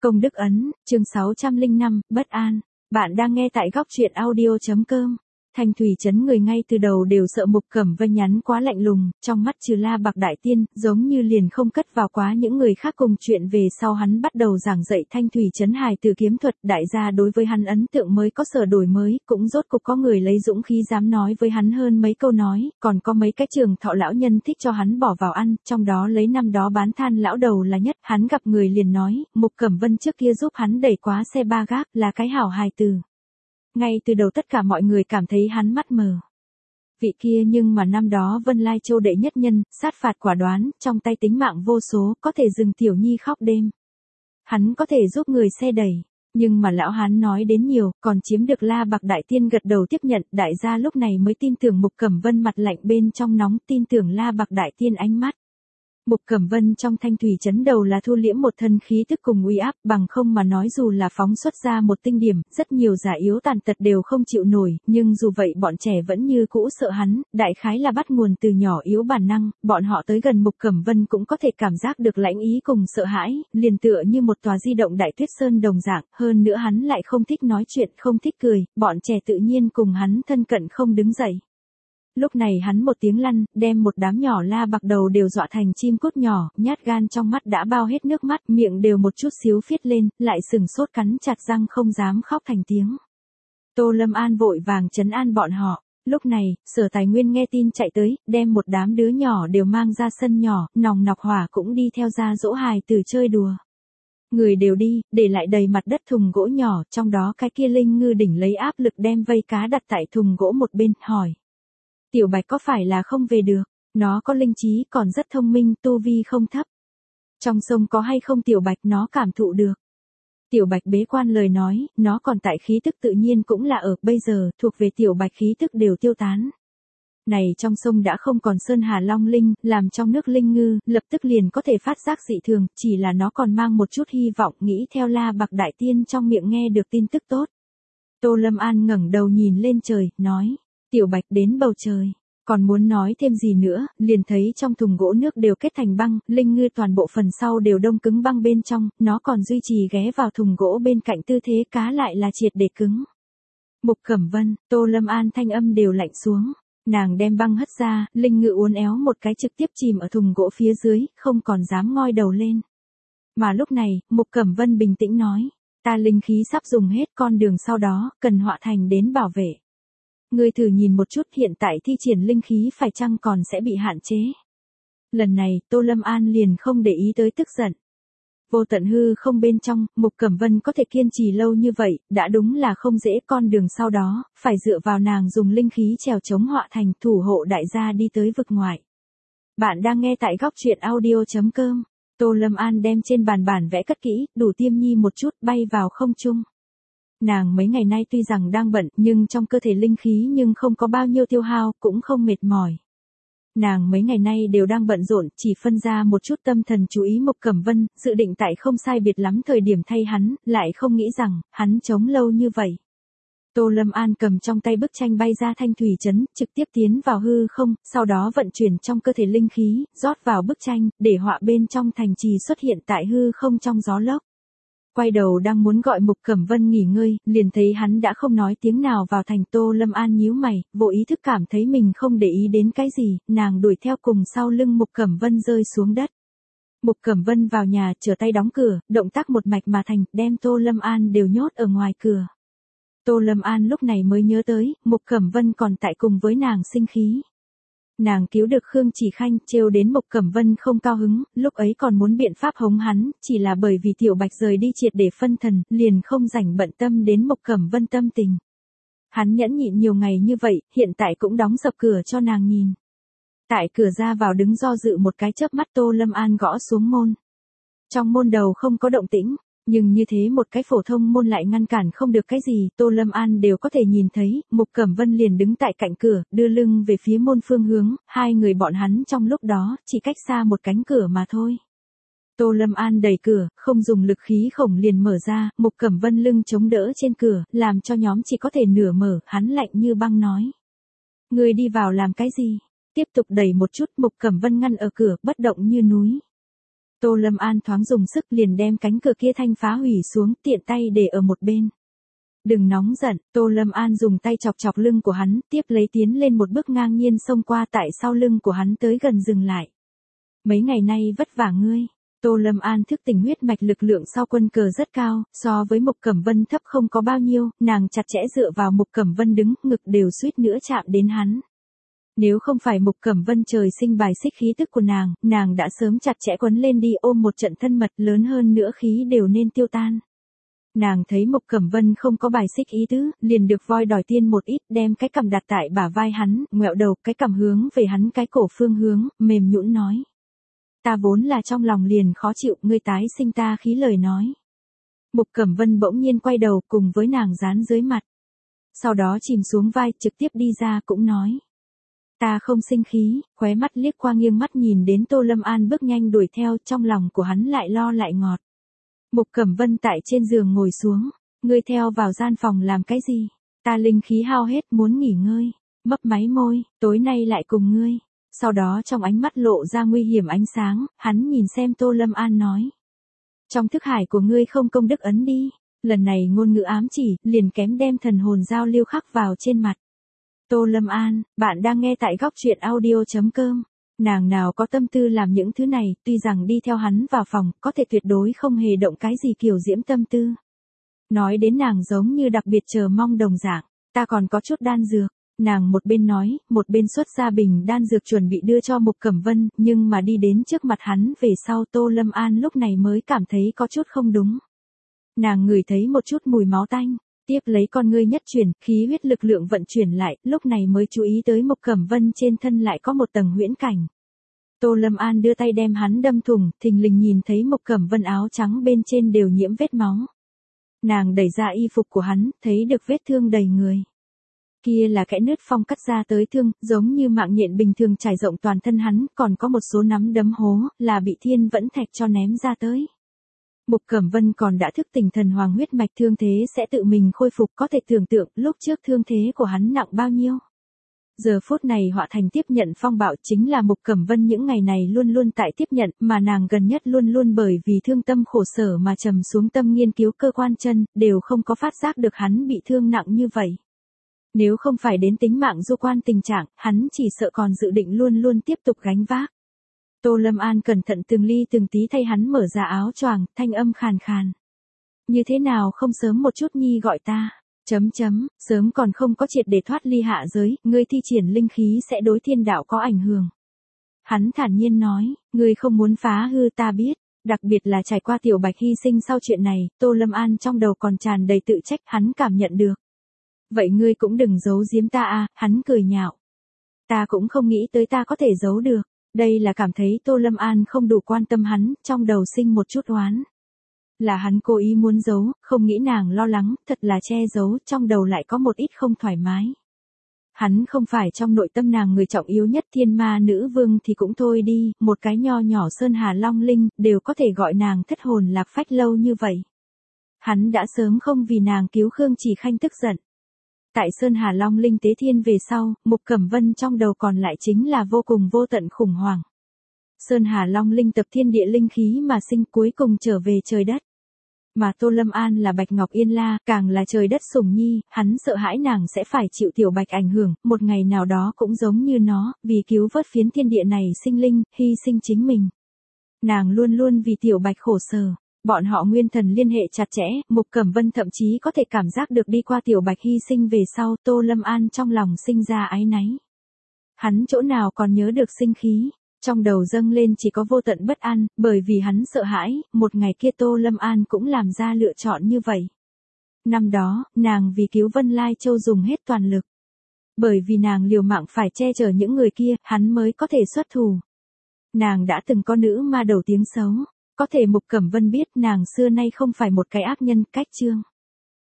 Công đức ấn, chương 605, bất an. Bạn đang nghe tại góc truyện audio.com. Thanh thủy trấn người ngay từ đầu đều sợ Mục Cẩm Vân nhắn quá lạnh lùng, trong mắt trừ La Bạc Đại Tiên, giống như liền không cất vào quá những người khác cùng chuyện về sau hắn bắt đầu giảng dạy Thanh thủy trấn hài từ kiếm thuật, đại gia đối với hắn ấn tượng mới có sở đổi mới, cũng rốt cục có người lấy dũng khí dám nói với hắn hơn mấy câu nói, còn có mấy cái trường thọ lão nhân thích cho hắn bỏ vào ăn, trong đó lấy năm đó bán than lão đầu là nhất, hắn gặp người liền nói, Mục Cẩm Vân trước kia giúp hắn đẩy quá xe ba gác, là cái hảo hài từ. Ngay từ đầu tất cả mọi người cảm thấy hắn mắt mờ. Vị kia nhưng mà năm đó Vân Lai Châu đệ nhất nhân, sát phạt quả đoán, trong tay tính mạng vô số, có thể dừng tiểu nhi khóc đêm. Hắn có thể giúp người xe đẩy, nhưng mà lão hắn nói đến nhiều, còn chiếm được La Bạc Đại Tiên gật đầu tiếp nhận, đại gia lúc này mới tin tưởng Mục Cẩm Vân mặt lạnh bên trong nóng, tin tưởng La Bạc Đại Tiên ánh mắt. Mục Cẩm Vân trong Thanh thủy trấn đầu là thu liễm một thân khí tức cùng uy áp, bằng không mà nói dù là phóng xuất ra một tinh điểm, rất nhiều giả yếu tàn tật đều không chịu nổi, nhưng dù vậy bọn trẻ vẫn như cũ sợ hắn, đại khái là bắt nguồn từ nhỏ yếu bản năng, bọn họ tới gần Mục Cẩm Vân cũng có thể cảm giác được lãnh ý cùng sợ hãi, liền tựa như một tòa di động đại tuyết sơn đồng dạng, hơn nữa hắn lại không thích nói chuyện, không thích cười, bọn trẻ tự nhiên cùng hắn thân cận không đứng dậy. Lúc này hắn một tiếng lăn, đem một đám nhỏ La Bạc đầu đều dọa thành chim cút nhỏ, nhát gan trong mắt đã bao hết nước mắt, miệng đều một chút xíu phiết lên, lại sừng sốt cắn chặt răng không dám khóc thành tiếng. Tô Lâm An vội vàng trấn an bọn họ. Lúc này, Sở Tài Nguyên nghe tin chạy tới, đem một đám đứa nhỏ đều mang ra sân nhỏ, Nòng Nọc Hỏa cũng đi theo ra dỗ hài từ chơi đùa. Người đều đi, để lại đầy mặt đất thùng gỗ nhỏ, trong đó cái kia Linh Ngư đỉnh lấy áp lực đem vây cá đặt tại thùng gỗ một bên, hỏi. Tiểu Bạch có phải là không về được, nó có linh trí còn rất thông minh, tu vi không thấp. Trong sông có hay không Tiểu Bạch nó cảm thụ được. Tiểu Bạch bế quan lời nói, nó còn tại khí tức tự nhiên cũng là ở, bây giờ, thuộc về Tiểu Bạch khí tức đều tiêu tán. Này trong sông đã không còn Sơn Hà Long Linh, làm trong nước Linh Ngư, lập tức liền có thể phát giác dị thường, chỉ là nó còn mang một chút hy vọng, nghĩ theo La Bạc Đại Tiên trong miệng nghe được tin tức tốt. Tô Lâm An ngẩng đầu nhìn lên trời, nói. Tiểu Bạch đến bầu trời, còn muốn nói thêm gì nữa, liền thấy trong thùng gỗ nước đều kết thành băng, Linh Ngư toàn bộ phần sau đều đông cứng băng bên trong, nó còn duy trì ghé vào thùng gỗ bên cạnh tư thế cá lại là triệt để cứng. Mục Cẩm Vân, Tô Lâm An thanh âm đều lạnh xuống, nàng đem băng hất ra, Linh Ngư uốn éo một cái trực tiếp chìm ở thùng gỗ phía dưới, không còn dám ngoi đầu lên. Mà lúc này, Mục Cẩm Vân bình tĩnh nói, ta linh khí sắp dùng hết, con đường sau đó, cần Họa Thành đến bảo vệ. Ngươi thử nhìn một chút hiện tại thi triển linh khí phải chăng còn sẽ bị hạn chế. Lần này, Tô Lâm An liền không để ý tới tức giận. Vô tận hư không bên trong, Mục Cẩm Vân có thể kiên trì lâu như vậy, đã đúng là không dễ, con đường sau đó, phải dựa vào nàng dùng linh khí trèo chống Họa Thành, thủ hộ đại gia đi tới vực ngoại. Bạn đang nghe tại góc truyện audio.com. Tô Lâm An đem trên bàn bản vẽ cất kỹ, đủ tiêm nhi một chút, bay vào không trung. Nàng mấy ngày nay tuy rằng đang bận, nhưng trong cơ thể linh khí nhưng không có bao nhiêu tiêu hao, cũng không mệt mỏi. Nàng mấy ngày nay đều đang bận rộn, chỉ phân ra một chút tâm thần chú ý Mục Cẩm Vân, dự định tại không sai biệt lắm thời điểm thay hắn, lại không nghĩ rằng, hắn chống lâu như vậy. Tô Lâm An cầm trong tay bức tranh bay ra Thanh thủy trấn, trực tiếp tiến vào hư không, sau đó vận chuyển trong cơ thể linh khí, rót vào bức tranh, để họa bên trong thành trì xuất hiện tại hư không trong gió lốc. Quay đầu đang muốn gọi Mục Cẩm Vân nghỉ ngơi, liền thấy hắn đã không nói tiếng nào vào thành. Tô Lâm An nhíu mày, vô ý thức cảm thấy mình không để ý đến cái gì, nàng đuổi theo cùng sau lưng Mục Cẩm Vân rơi xuống đất. Mục Cẩm Vân vào nhà, trở tay đóng cửa, động tác một mạch mà thành, đem Tô Lâm An đều nhốt ở ngoài cửa. Tô Lâm An lúc này mới nhớ tới, Mục Cẩm Vân còn tại cùng với nàng sinh khí. Nàng cứu được Khương Chỉ Khanh, trêu đến Mục Cẩm Vân không cao hứng, lúc ấy còn muốn biện pháp hống hắn, chỉ là bởi vì Tiểu Bạch rời đi triệt để phân thần, liền không rảnh bận tâm đến Mục Cẩm Vân tâm tình. Hắn nhẫn nhịn nhiều ngày như vậy, hiện tại cũng đóng sập cửa cho nàng nhìn. Tại cửa ra vào đứng do dự một cái chớp mắt, Tô Lâm An gõ xuống môn. Trong môn đầu không có động tĩnh. Nhưng như thế một cái phổ thông môn lại ngăn cản không được cái gì, Tô Lâm An đều có thể nhìn thấy, Mục Cẩm Vân liền đứng tại cạnh cửa, đưa lưng về phía môn phương hướng, hai người bọn hắn trong lúc đó, chỉ cách xa một cánh cửa mà thôi. Tô Lâm An đẩy cửa, không dùng lực khí khổng liền mở ra, Mục Cẩm Vân lưng chống đỡ trên cửa, làm cho nhóm chỉ có thể nửa mở, hắn lạnh như băng nói. Ngươi đi vào làm cái gì? Tiếp tục đẩy một chút, Mục Cẩm Vân ngăn ở cửa, bất động như núi. Tô Lâm An thoáng dùng sức liền đem cánh cửa kia thanh phá hủy xuống, tiện tay để ở một bên. Đừng nóng giận, Tô Lâm An dùng tay chọc chọc lưng của hắn, tiếp lấy tiến lên một bước ngang nhiên xông qua tại sau lưng của hắn tới gần dừng lại. Mấy ngày nay vất vả ngươi. Tô Lâm An thức tỉnh huyết mạch lực lượng sau quân cờ rất cao, so với Mục Cẩm Vân thấp không có bao nhiêu, nàng chặt chẽ dựa vào Mục Cẩm Vân đứng, ngực đều suýt nữa chạm đến hắn. Nếu không phải Mục Cẩm Vân trời sinh bài xích khí tức của nàng đã sớm chặt chẽ quấn lên đi ôm một trận thân mật, lớn hơn nữa khí đều nên tiêu tan. Nàng thấy Mục Cẩm Vân không có bài xích ý tứ, liền được voi đòi tiên một ít, đem cái cằm đặt tại bả vai hắn, ngoẹo đầu cái cằm hướng về hắn cái cổ phương hướng, mềm nhũn nói. Ta vốn là trong lòng liền khó chịu, ngươi tái sinh ta khí lời nói. Mục Cẩm Vân bỗng nhiên quay đầu cùng với nàng dán dưới mặt. Sau đó chìm xuống vai, trực tiếp đi ra cũng nói. Ta không sinh khí, khóe mắt liếc qua nghiêng mắt nhìn đến Tô Lâm An bước nhanh đuổi theo, trong lòng của hắn lại lo lại ngọt. Mục Cẩm Vân tại trên giường ngồi xuống, ngươi theo vào gian phòng làm cái gì? Ta linh khí hao hết muốn nghỉ ngơi, mấp máy môi, tối nay lại cùng ngươi. Sau đó trong ánh mắt lộ ra nguy hiểm ánh sáng, hắn nhìn xem Tô Lâm An nói. Trong thức hải của ngươi không công đức ấn đi, lần này ngôn ngữ ám chỉ, liền kém đem thần hồn giao lưu khắc vào trên mặt. Tô Lâm An, bạn đang nghe tại góc truyện audio.com. Nàng nào có tâm tư làm những thứ này, tuy rằng đi theo hắn vào phòng, có thể tuyệt đối không hề động cái gì kiểu diễm tâm tư. Nói đến nàng giống như đặc biệt chờ mong đồng dạng, ta còn có chút đan dược. Nàng một bên nói, một bên xuất ra bình đan dược chuẩn bị đưa cho Mục Cẩm Vân, nhưng mà đi đến trước mặt hắn về sau Tô Lâm An lúc này mới cảm thấy có chút không đúng. Nàng ngửi thấy một chút mùi máu tanh, tiếp lấy con ngươi nhất chuyển, khí huyết lực lượng vận chuyển lại, lúc này mới chú ý tới Mục Cẩm Vân trên thân lại có một tầng huyễn cảnh. Tô Lâm An đưa tay đem hắn đâm thủng, thình lình nhìn thấy Mục Cẩm Vân áo trắng bên trên đều nhiễm vết máu. Nàng đẩy ra y phục của hắn, thấy được vết thương đầy người. Kia là kẽ nứt phong cắt ra tới thương, giống như mạng nhện bình thường trải rộng toàn thân hắn, còn có một số nắm đấm hố, là bị thiên vẫn thạch cho ném ra tới. Mục Cẩm Vân còn đã thức tỉnh thần hoàng huyết mạch, thương thế sẽ tự mình khôi phục, có thể tưởng tượng lúc trước thương thế của hắn nặng bao nhiêu. Giờ phút này họa thành tiếp nhận phong bạo chính là Mục Cẩm Vân những ngày này luôn luôn tại tiếp nhận, mà nàng gần nhất luôn luôn bởi vì thương tâm khổ sở mà trầm xuống tâm nghiên cứu cơ quan chân, đều không có phát giác được hắn bị thương nặng như vậy. Nếu không phải đến tính mạng du quan tình trạng, hắn chỉ sợ còn dự định luôn luôn tiếp tục gánh vác. Tô Lâm An cẩn thận từng ly từng tí thay hắn mở ra áo choàng, thanh âm khàn khàn. Như thế nào không sớm một chút nhi gọi ta, sớm còn không có triệt để thoát ly hạ giới, ngươi thi triển linh khí sẽ đối thiên đạo có ảnh hưởng. Hắn thản nhiên nói, ngươi không muốn phá hư ta biết, đặc biệt là trải qua Tiểu Bạch hy sinh sau chuyện này, Tô Lâm An trong đầu còn tràn đầy tự trách, hắn cảm nhận được. Vậy ngươi cũng đừng giấu giếm ta à, hắn cười nhạo. Ta cũng không nghĩ tới ta có thể giấu được, đây là cảm thấy Tô Lâm An không đủ quan tâm hắn, trong đầu sinh một chút oán. Là hắn cố ý muốn giấu, không nghĩ nàng lo lắng, thật là che giấu, trong đầu lại có một ít không thoải mái. Hắn không phải trong nội tâm nàng người trọng yếu nhất, thiên ma nữ vương thì cũng thôi đi, một cái nho nhỏ Sơn Hà Long Linh, đều có thể gọi nàng thất hồn lạc phách lâu như vậy. Hắn đã sớm không vì nàng cứu Khương Chỉ Khanh tức giận. Tại Sơn Hà Long Linh tế thiên về sau, Mục Cẩm Vân trong đầu còn lại chính là vô cùng vô tận khủng hoảng. Sơn Hà Long Linh tập thiên địa linh khí mà sinh, cuối cùng trở về trời đất. Mà Tô Lâm An là Bạch Ngọc Yên La, càng là trời đất sủng nhi, hắn sợ hãi nàng sẽ phải chịu Tiểu Bạch ảnh hưởng, một ngày nào đó cũng giống như nó, vì cứu vớt phiến thiên địa này sinh linh, hy sinh chính mình. Nàng luôn luôn vì Tiểu Bạch khổ sở. Bọn họ nguyên thần liên hệ chặt chẽ, Mục Cẩm Vân thậm chí có thể cảm giác được đi qua Tiểu Bạch hy sinh về sau, Tô Lâm An trong lòng sinh ra áy náy. Hắn chỗ nào còn nhớ được sinh khí, trong đầu dâng lên chỉ có vô tận bất an, bởi vì hắn sợ hãi, một ngày kia Tô Lâm An cũng làm ra lựa chọn như vậy. Năm đó, nàng vì cứu Vân Lai Châu dùng hết toàn lực. Bởi vì nàng liều mạng phải che chở những người kia, hắn mới có thể xuất thủ. Nàng đã từng có nữ ma đầu tiếng xấu. Có thể Mục Cẩm Vân biết nàng xưa nay không phải một cái ác nhân, cách chương.